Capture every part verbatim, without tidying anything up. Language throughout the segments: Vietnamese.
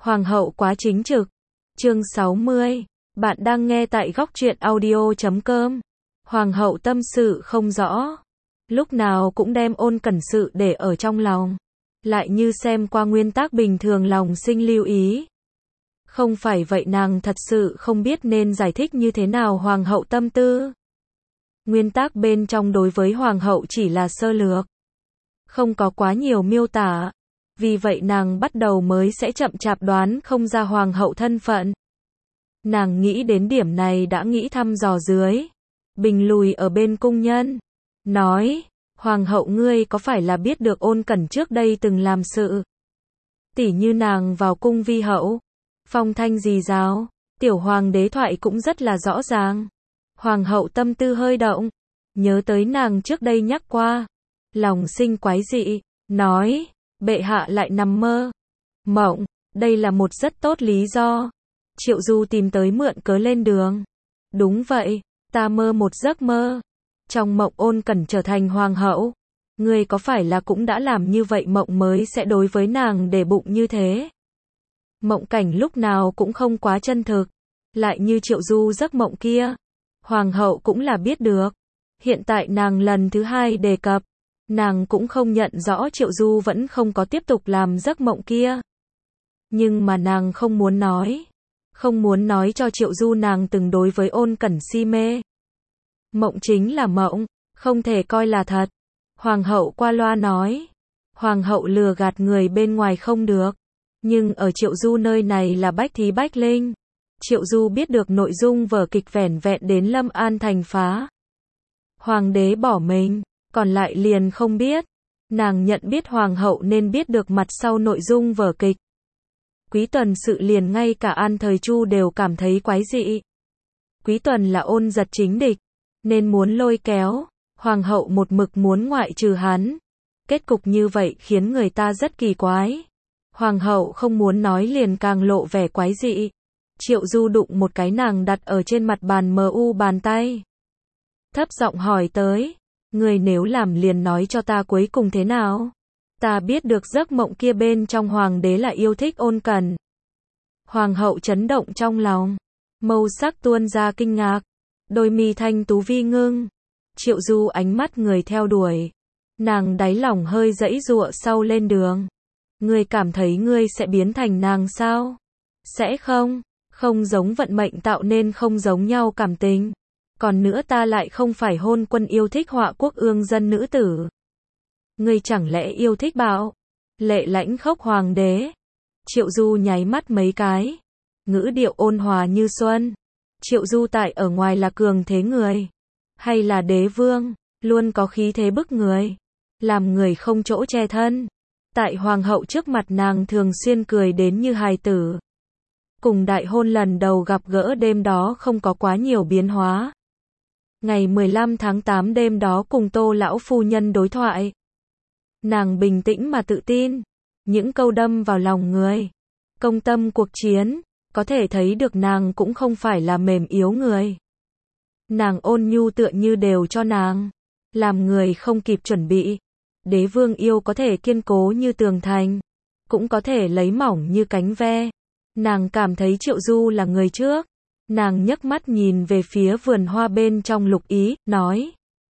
Hoàng hậu quá chính trực. Chương sáu mươi. Bạn đang nghe tại góc truyện audio chấm com. Hoàng hậu tâm sự không rõ. Lúc nào cũng đem Ôn Cẩn sự để ở trong lòng. Lại như xem qua nguyên tắc bình thường lòng sinh lưu ý. Không phải vậy nàng thật sự không biết nên giải thích như thế nào hoàng hậu tâm tư. Nguyên tắc bên trong đối với hoàng hậu chỉ là sơ lược. Không có quá nhiều miêu tả. Vì vậy nàng bắt đầu mới sẽ chậm chạp đoán không ra hoàng hậu thân phận. Nàng nghĩ đến điểm này đã nghĩ thăm dò dưới. Bình lùi ở bên cung nhân. Nói, hoàng hậu ngươi có phải là biết được Ôn Cẩn trước đây từng làm sự. Tỉ như nàng vào cung vi hậu. Phong thanh gì giáo. Tiểu hoàng đế thoại cũng rất là rõ ràng. Hoàng hậu tâm tư hơi động. Nhớ tới nàng trước đây nhắc qua. Lòng sinh quái dị. Nói, bệ hạ lại nằm mơ. Mộng, đây là một rất tốt lý do. Triệu Du tìm tới mượn cớ lên đường. Đúng vậy, ta mơ một giấc mơ. Trong mộng Ôn Cẩn trở thành hoàng hậu. Ngươi có phải là cũng đã làm như vậy mộng mới sẽ đối với nàng để bụng như thế? Mộng cảnh lúc nào cũng không quá chân thực. Lại như Triệu Du giấc mộng kia. Hoàng hậu cũng là biết được. Hiện tại nàng lần thứ hai đề cập. Nàng cũng không nhận rõ Triệu Du vẫn không có tiếp tục làm giấc mộng kia. Nhưng mà nàng không muốn nói. Không muốn nói cho Triệu Du nàng từng đối với Ôn Cẩn si mê. Mộng chính là mộng, không thể coi là thật. Hoàng hậu qua loa nói. Hoàng hậu lừa gạt người bên ngoài không được. Nhưng ở Triệu Du nơi này là bách thí bách linh. Triệu Du biết được nội dung vở kịch vẻn vẹn đến Lâm An thành phá. Hoàng đế bỏ mình, còn lại liền không biết. Nàng nhận biết hoàng hậu nên biết được mặt sau nội dung vở kịch. Quý Tuần sự liền ngay cả An Thời Chu đều cảm thấy quái dị. Quý Tuần là Ôn Giật chính địch, nên muốn lôi kéo. Hoàng hậu một mực muốn ngoại trừ hắn. Kết cục như vậy khiến người ta rất kỳ quái. Hoàng hậu không muốn nói liền càng lộ vẻ quái dị. Triệu Du đụng một cái nàng đặt ở trên mặt bàn mờ u bàn tay. Thấp giọng hỏi tới. Người nếu làm liền nói cho ta cuối cùng thế nào. Ta biết được giấc mộng kia bên trong hoàng đế là yêu thích Ôn Cẩn. Hoàng hậu chấn động trong lòng. Mâu sắc tuôn ra kinh ngạc. Đôi mi thanh tú vi ngưng. Triệu Du ánh mắt người theo đuổi. Nàng đáy lòng hơi dãy giụa sau lên đường. Ngươi cảm thấy ngươi sẽ biến thành nàng sao? Sẽ không. Không giống vận mệnh tạo nên không giống nhau cảm tình. Còn nữa ta lại không phải hôn quân yêu thích họa quốc ương dân nữ tử. Ngươi chẳng lẽ yêu thích bạo? Lệ lãnh khốc hoàng đế. Triệu Du nháy mắt mấy cái. Ngữ điệu ôn hòa như xuân. Triệu Du tại ở ngoài là cường thế người. Hay là đế vương, luôn có khí thế bức người. Làm người không chỗ che thân. Tại hoàng hậu trước mặt nàng thường xuyên cười đến như hài tử. Cùng đại hôn lần đầu gặp gỡ đêm đó không có quá nhiều biến hóa. Ngày mười lăm tháng tám đêm đó cùng Tô lão phu nhân đối thoại. Nàng bình tĩnh mà tự tin. Những câu đâm vào lòng người. Công tâm cuộc chiến. Có thể thấy được nàng cũng không phải là mềm yếu người. Nàng ôn nhu tựa như đều cho nàng. Làm người không kịp chuẩn bị. Đế vương yêu có thể kiên cố như tường thành. Cũng có thể lấy mỏng như cánh ve. Nàng cảm thấy Triệu Du là người trước. Nàng nhấc mắt nhìn về phía vườn hoa bên trong lục ý, nói.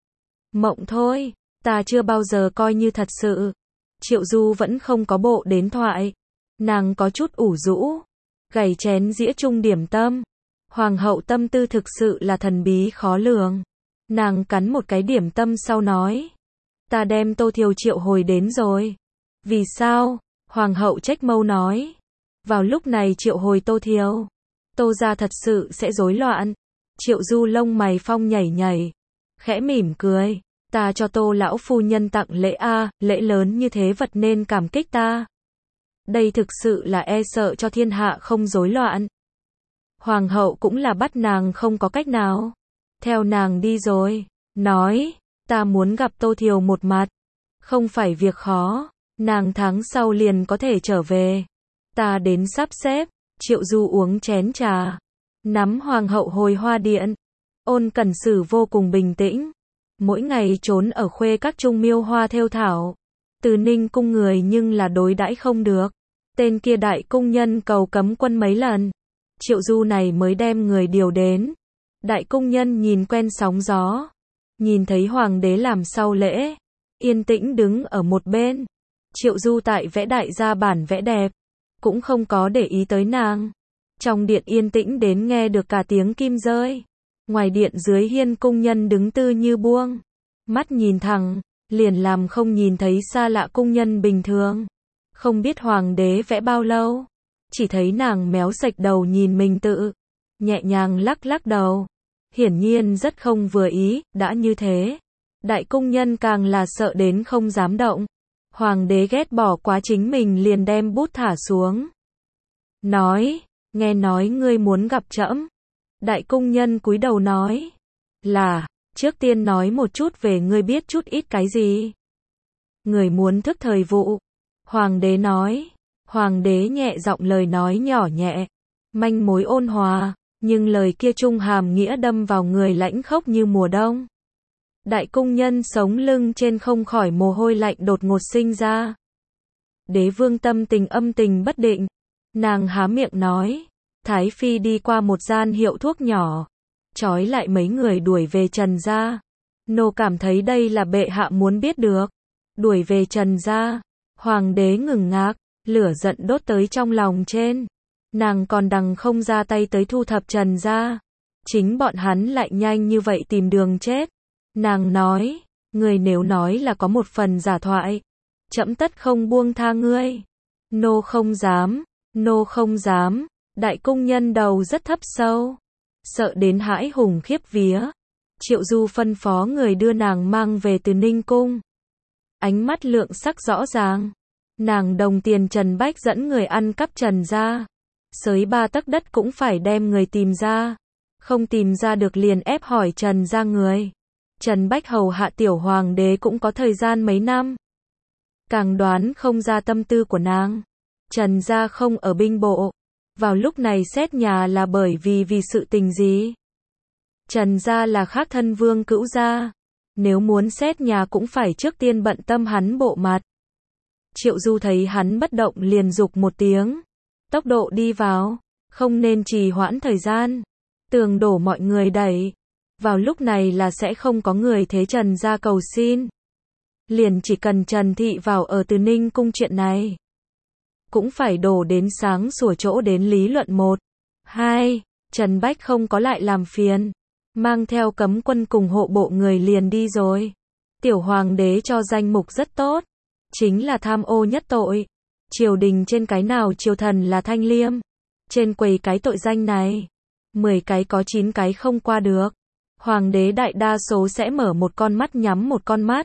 Mộng thôi, ta chưa bao giờ coi như thật sự. Triệu Du vẫn không có bộ đến thoại. Nàng có chút ủ rũ. Gảy chén dĩa chung điểm tâm. Hoàng hậu tâm tư thực sự là thần bí khó lường. Nàng cắn một cái điểm tâm sau nói. Ta đem Tô Thiều triệu hồi đến rồi. Vì sao? Hoàng hậu trách mâu nói. Vào lúc này triệu hồi Tô Thiều. Tô gia thật sự sẽ rối loạn. Triệu Du lông mày phong nhảy nhảy. Khẽ mỉm cười. Ta cho Tô lão phu nhân tặng lễ a, lễ lớn như thế vật nên cảm kích ta. Đây thực sự là e sợ cho thiên hạ không rối loạn. Hoàng hậu cũng là bắt nàng không có cách nào. Theo nàng đi rồi. Nói, ta muốn gặp Tô Thiều một mặt. Không phải việc khó. Nàng tháng sau liền có thể trở về. Ta đến sắp xếp. Triệu Du uống chén trà. Nắm hoàng hậu hồi hoa điện. Ôn Cẩn xử vô cùng bình tĩnh. Mỗi ngày trốn ở khuê các trung miêu hoa thêu thảo. Từ Ninh cung người nhưng là đối đãi không được. Tên kia đại cung nhân cầu cấm quân mấy lần. Triệu Du này mới đem người điều đến. Đại cung nhân nhìn quen sóng gió. Nhìn thấy hoàng đế làm sau lễ. Yên tĩnh đứng ở một bên. Triệu Du tại vẽ đại gia bản vẽ đẹp. Cũng không có để ý tới nàng. Trong điện yên tĩnh đến nghe được cả tiếng kim rơi. Ngoài điện dưới hiên cung nhân đứng tư như buông. Mắt nhìn thẳng, liền làm không nhìn thấy xa lạ cung nhân bình thường. Không biết hoàng đế vẽ bao lâu. Chỉ thấy nàng méo sạch đầu nhìn mình tự. Nhẹ nhàng lắc lắc đầu. Hiển nhiên rất không vừa ý, đã như thế. Đại cung nhân càng là sợ đến không dám động. Hoàng đế ghét bỏ quá chính mình liền đem bút thả xuống. Nói, nghe nói ngươi muốn gặp trẫm. Đại cung nhân cúi đầu nói. Là, trước tiên nói một chút về ngươi biết chút ít cái gì. Người muốn thức thời vụ. Hoàng đế nói. Hoàng đế nhẹ giọng lời nói nhỏ nhẹ. Manh mối ôn hòa. Nhưng lời kia trung hàm nghĩa đâm vào người lãnh khốc như mùa đông. Đại cung nhân sống lưng trên không khỏi mồ hôi lạnh đột ngột sinh ra. Đế vương tâm tình âm tình bất định. Nàng há miệng nói. Thái phi đi qua một gian hiệu thuốc nhỏ. Trói lại mấy người đuổi về Trần gia. Nô cảm thấy đây là bệ hạ muốn biết được. Đuổi về Trần gia. Hoàng đế ngừng ngác. Lửa giận đốt tới trong lòng trên. Nàng còn đằng không ra tay tới thu thập Trần gia. Chính bọn hắn lại nhanh như vậy tìm đường chết. Nàng nói, người nếu nói là có một phần giả thoại, trẫm tất không buông tha ngươi. Nô không dám, nô không dám. Đại cung nhân đầu rất thấp sâu, sợ đến hãi hùng khiếp vía. Triệu Du phân phó người đưa nàng mang về từ Ninh cung. Ánh mắt lượng sắc rõ ràng. Nàng đồng tiền Trần Bách dẫn người ăn cắp Trần gia. Sới ba tấc đất cũng phải đem người tìm ra. Không tìm ra được liền ép hỏi Trần gia người. Trần Bách hầu hạ tiểu hoàng đế cũng có thời gian mấy năm. Càng đoán không ra tâm tư của nàng. Trần gia không ở binh bộ. Vào lúc này xét nhà là bởi vì vì sự tình gì? Trần gia là khác thân vương cữu gia. Nếu muốn xét nhà cũng phải trước tiên bận tâm hắn bộ mặt. Triệu Du thấy hắn bất động liền dục một tiếng. Tốc độ đi vào. Không nên trì hoãn thời gian. Tường đổ mọi người đẩy. Vào lúc này là sẽ không có người thế Trần gia cầu xin. Liền chỉ cần Trần Thị vào ở Từ Ninh cung chuyện này. Cũng phải đổ đến sáng sủa chỗ đến lý luận một. Hai, Trần Bách không có lại làm phiền. Mang theo cấm quân cùng hộ bộ người liền đi rồi. Tiểu hoàng đế cho danh mục rất tốt. Chính là tham ô nhất tội. Triều đình trên cái nào triều thần là thanh liêm. Trên quầy cái tội danh này. Mười cái có chín cái không qua được. Hoàng đế đại đa số sẽ mở một con mắt nhắm một con mắt.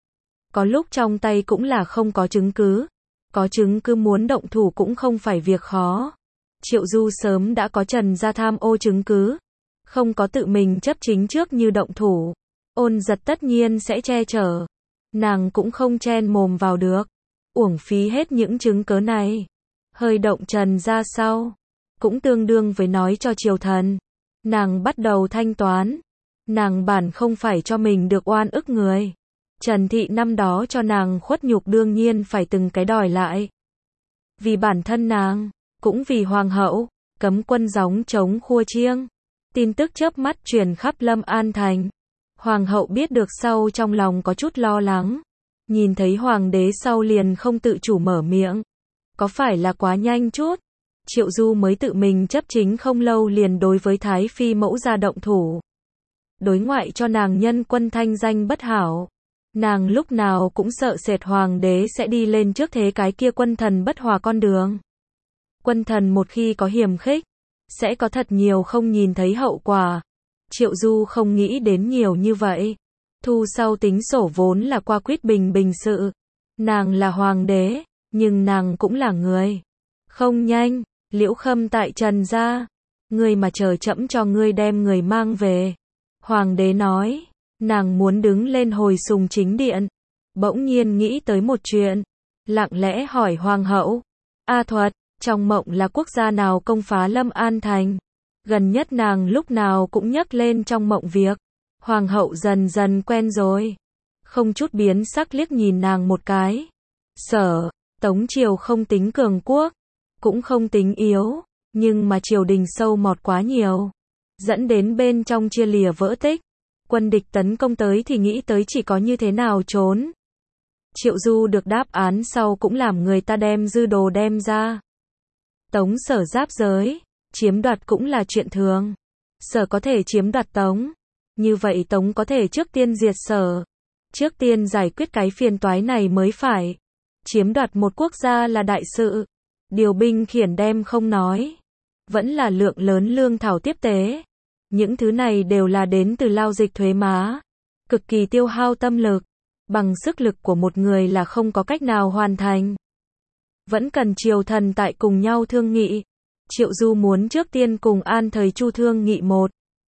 Có lúc trong tay cũng là không có chứng cứ. Có chứng cứ muốn động thủ cũng không phải việc khó. Triệu Du sớm đã có Trần gia tham ô chứng cứ. Không có tự mình chấp chính trước như động thủ. Ôn Giật tất nhiên sẽ che chở. Nàng cũng không chen mồm vào được. Uổng phí hết những chứng cớ này. Hơi động Trần gia sau. Cũng tương đương với nói cho triều thần. Nàng bắt đầu thanh toán. Nàng bản không phải cho mình được oan ức người. Trần Thị năm đó cho nàng khuất nhục đương nhiên phải từng cái đòi lại. Vì bản thân nàng, cũng vì hoàng hậu, cấm quân gióng chống khua chiêng. Tin tức chớp mắt truyền khắp Lâm An thành. Hoàng hậu biết được sau trong lòng có chút lo lắng. Nhìn thấy hoàng đế sau liền không tự chủ mở miệng. Có phải là quá nhanh chút? Triệu Du mới tự mình chấp chính không lâu liền đối với Thái Phi mẫu ra động thủ. Đối ngoại cho nàng nhân quân thanh danh bất hảo. Nàng lúc nào cũng sợ sệt hoàng đế sẽ đi lên trước thế cái kia quân thần bất hòa con đường. Quân thần một khi có hiềm khích, sẽ có thật nhiều không nhìn thấy hậu quả. Triệu Du không nghĩ đến nhiều như vậy. Thu sau tính sổ vốn là qua quyết bình bình sự. Nàng là hoàng đế, nhưng nàng cũng là người. Không nhanh, Liễu Khâm tại Trần gia. Ngươi mà chờ trẫm cho ngươi đem người mang về. Hoàng đế nói. Nàng muốn đứng lên hồi sùng chính điện. Bỗng nhiên nghĩ tới một chuyện. Lặng lẽ hỏi hoàng hậu. A Thuật, trong mộng là quốc gia nào công phá Lâm An thành? Gần nhất nàng lúc nào cũng nhắc lên trong mộng việc. Hoàng hậu dần dần quen rồi. Không chút biến sắc liếc nhìn nàng một cái. Sở, Tống triều không tính cường quốc. cũng không tính yếu, nhưng mà triều đình sâu mọt quá nhiều, dẫn đến bên trong chia lìa vỡ tích. Quân địch tấn công tới thì nghĩ tới chỉ có như thế nào trốn. Triệu Du được đáp án sau cũng làm người ta đem dư đồ đem ra. Tống Sở giáp giới, chiếm đoạt cũng là chuyện thường. Sở có thể chiếm đoạt Tống. Như vậy Tống có thể trước tiên diệt Sở. Trước tiên giải quyết cái phiền toái này mới phải. Chiếm đoạt một quốc gia là đại sự. Điều binh khiển đem không nói. Vẫn là lượng lớn lương thảo tiếp tế. Những thứ này đều là đến từ lao dịch thuế má. Cực kỳ tiêu hao tâm lực. Bằng sức lực của một người là không có cách nào hoàn thành. Vẫn cần triều thần tại cùng nhau thương nghị. Triệu Du muốn trước tiên cùng An Thời Chu thương nghị một.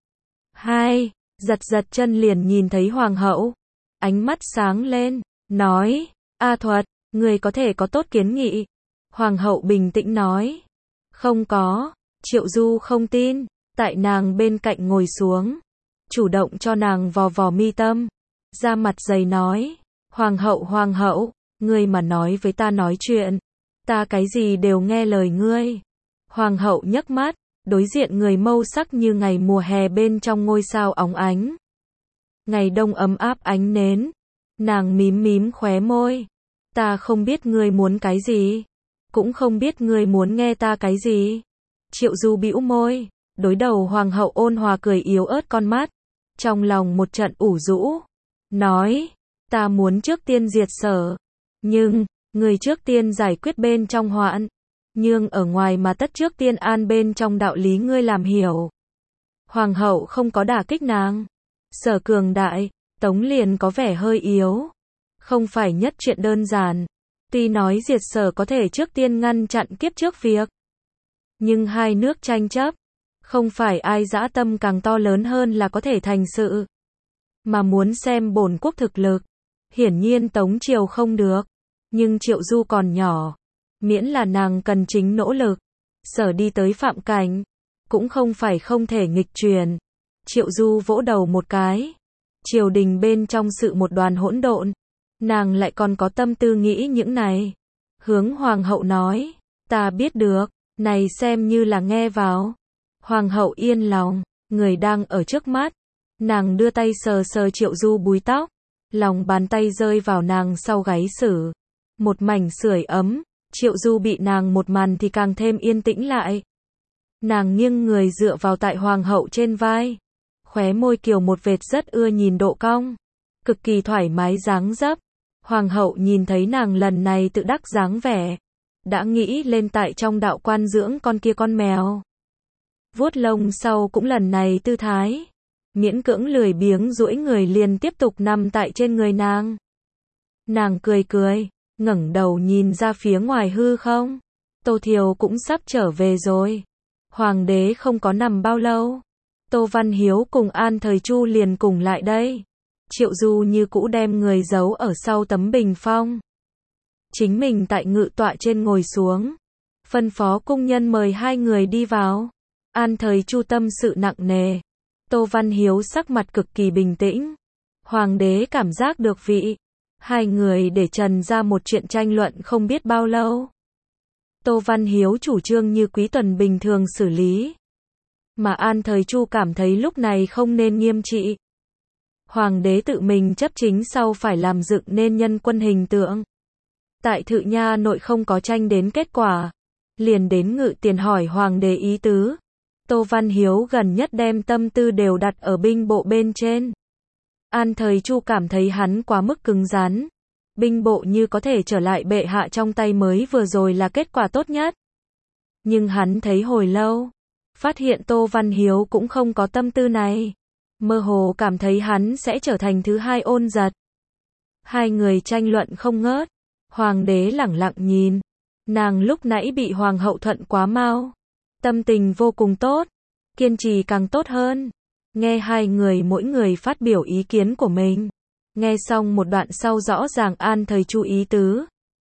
Hai, giật giật chân liền nhìn thấy hoàng hậu. Ánh mắt sáng lên, nói, A Thuật, người có thể có tốt kiến nghị. Hoàng hậu bình tĩnh nói, không có. Triệu Du không tin, tại nàng bên cạnh ngồi xuống. Chủ động cho nàng vò vò mi tâm. Ra mặt dày nói, Hoàng hậu Hoàng hậu, ngươi mà nói với ta nói chuyện. Ta cái gì đều nghe lời ngươi. Hoàng hậu nhấc mắt, đối diện người mâu sắc như ngày mùa hè bên trong ngôi sao óng ánh. Ngày đông ấm áp ánh nến. Nàng mím mím khóe môi. Ta không biết ngươi muốn cái gì. Cũng không biết ngươi muốn nghe ta cái gì. Triệu Du bĩu môi. Đối đầu hoàng hậu ôn hòa cười yếu ớt con mắt. Trong lòng một trận ủ rũ. Nói. Ta muốn trước tiên diệt Sở. Nhưng, người trước tiên giải quyết bên trong hoạn. Nhưng ở ngoài mà tất trước tiên an bên trong đạo lý ngươi làm hiểu. Hoàng hậu không có đả kích nàng. Sở cường đại, Tống liền có vẻ hơi yếu. Không phải nhất chuyện đơn giản. Tuy nói diệt Sở có thể trước tiên ngăn chặn kiếp trước việc. Nhưng hai nước tranh chấp. Không phải ai dã tâm càng to lớn hơn là có thể thành sự. Mà muốn xem bổn quốc thực lực. Hiển nhiên Tống Triều không được. Nhưng Triệu Du còn nhỏ. Miễn là nàng cần chính nỗ lực. Sở đi tới phạm cảnh. Cũng không phải không thể nghịch truyền. Triệu Du vỗ đầu một cái. Triều đình bên trong sự một đoàn hỗn độn. Nàng lại còn có tâm tư nghĩ những này. Hướng hoàng hậu nói. Ta biết được. Này xem như là nghe vào. Hoàng hậu yên lòng. Người đang ở trước mắt. Nàng đưa tay sờ sờ Triệu Du búi tóc. Lòng bàn tay rơi vào nàng sau gáy sử. Một mảnh sưởi ấm. Triệu Du bị nàng một màn thì càng thêm yên tĩnh lại. Nàng nghiêng người dựa vào tại hoàng hậu trên vai. Khóe môi kiều một vệt rất ưa nhìn độ cong. Cực kỳ thoải mái dáng dấp. Hoàng hậu nhìn thấy nàng lần này tự đắc dáng vẻ. Đã nghĩ lên tại trong đạo quan dưỡng con kia con mèo. Vuốt lông sau cũng lần này tư thái. Miễn cưỡng lười biếng duỗi người liền tiếp tục nằm tại trên người nàng. Nàng cười cười. Ngẩng đầu nhìn ra phía ngoài hư không. Tô Thiều cũng sắp trở về rồi. Hoàng đế không có nằm bao lâu. Tô Văn Hiếu cùng An Thời Chu liền cùng lại đây. Triệu Du như cũ đem người giấu ở sau tấm bình phong. Chính mình tại ngự tọa trên ngồi xuống. Phân phó cung nhân mời hai người đi vào. An Thời Chu tâm sự nặng nề. Tô Văn Hiếu sắc mặt cực kỳ bình tĩnh. Hoàng đế cảm giác được vị. Hai người để trần ra một chuyện tranh luận không biết bao lâu. Tô Văn Hiếu chủ trương như Quý Tuần bình thường xử lý. Mà An Thời Chu cảm thấy lúc này không nên nghiêm trị. Hoàng đế tự mình chấp chính sau phải làm dựng nên nhân quân hình tượng. Tại Thự Nha nội không có tranh đến kết quả. Liền đến Ngự Tiền hỏi Hoàng đế ý tứ. Tô Văn Hiếu gần nhất đem tâm tư đều đặt ở binh bộ bên trên. An Thời Chu cảm thấy hắn quá mức cứng rắn. Binh bộ như có thể trở lại bệ hạ trong tay mới vừa rồi là kết quả tốt nhất. Nhưng hắn thấy hồi lâu. Phát hiện Tô Văn Hiếu cũng không có tâm tư này. Mơ hồ cảm thấy hắn sẽ trở thành thứ hai Ôn Giật. Hai người tranh luận không ngớt. Hoàng đế lẳng lặng nhìn. Nàng lúc nãy bị hoàng hậu thuận quá mau. Tâm tình vô cùng tốt. Kiên trì càng tốt hơn. Nghe hai người mỗi người phát biểu ý kiến của mình. Nghe xong một đoạn sau rõ ràng An Thời Chu ý tứ.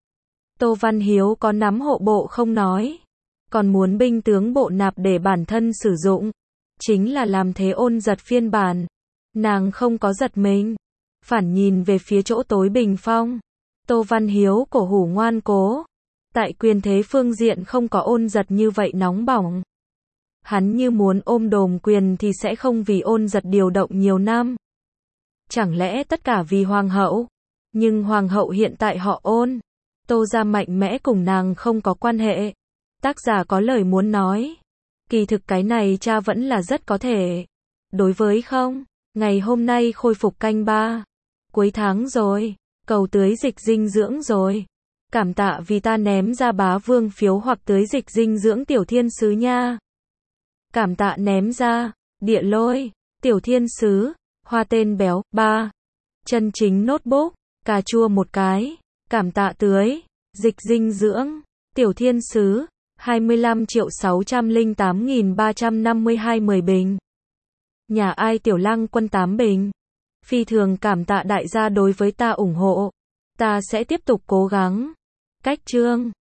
Tô Văn Hiếu có nắm hộ bộ không nói. Còn muốn binh tướng bộ nạp để bản thân sử dụng. Chính là làm thế Ôn Giật phiên bản. Nàng không có giật mình. Phản nhìn về phía chỗ tối bình phong. Tô Văn Hiếu cổ hủ ngoan cố. Tại quyền thế phương diện không có Ôn Giật như vậy nóng bỏng. Hắn như muốn ôm đồm quyền thì sẽ không vì Ôn Giật điều động nhiều năm. Chẳng lẽ tất cả vì hoàng hậu? Nhưng hoàng hậu hiện tại họ Ôn. Tô gia mạnh mẽ cùng nàng không có quan hệ. Tác giả có lời muốn nói. Kỳ thực cái này cha vẫn là rất có thể. Đối với không, ngày hôm nay khôi phục canh ba. Cuối tháng rồi, cầu tưới dịch dinh dưỡng rồi. Cảm tạ vì ta ném ra bá vương phiếu hoặc tưới dịch dinh dưỡng tiểu thiên sứ nha. Cảm tạ ném ra, địa lôi, tiểu thiên sứ, hoa tên béo, ba. Chân chính notebook, cà chua một cái. Cảm tạ tưới, dịch dinh dưỡng, tiểu thiên sứ, hai mươi lăm triệu sáu trăm lẻ tám nghìn ba trăm năm mươi hai mười bình. Nhà ai tiểu lăng quân tám bình. Phi thường cảm tạ đại gia đối với ta ủng hộ. Ta sẽ tiếp tục cố gắng. Cách chương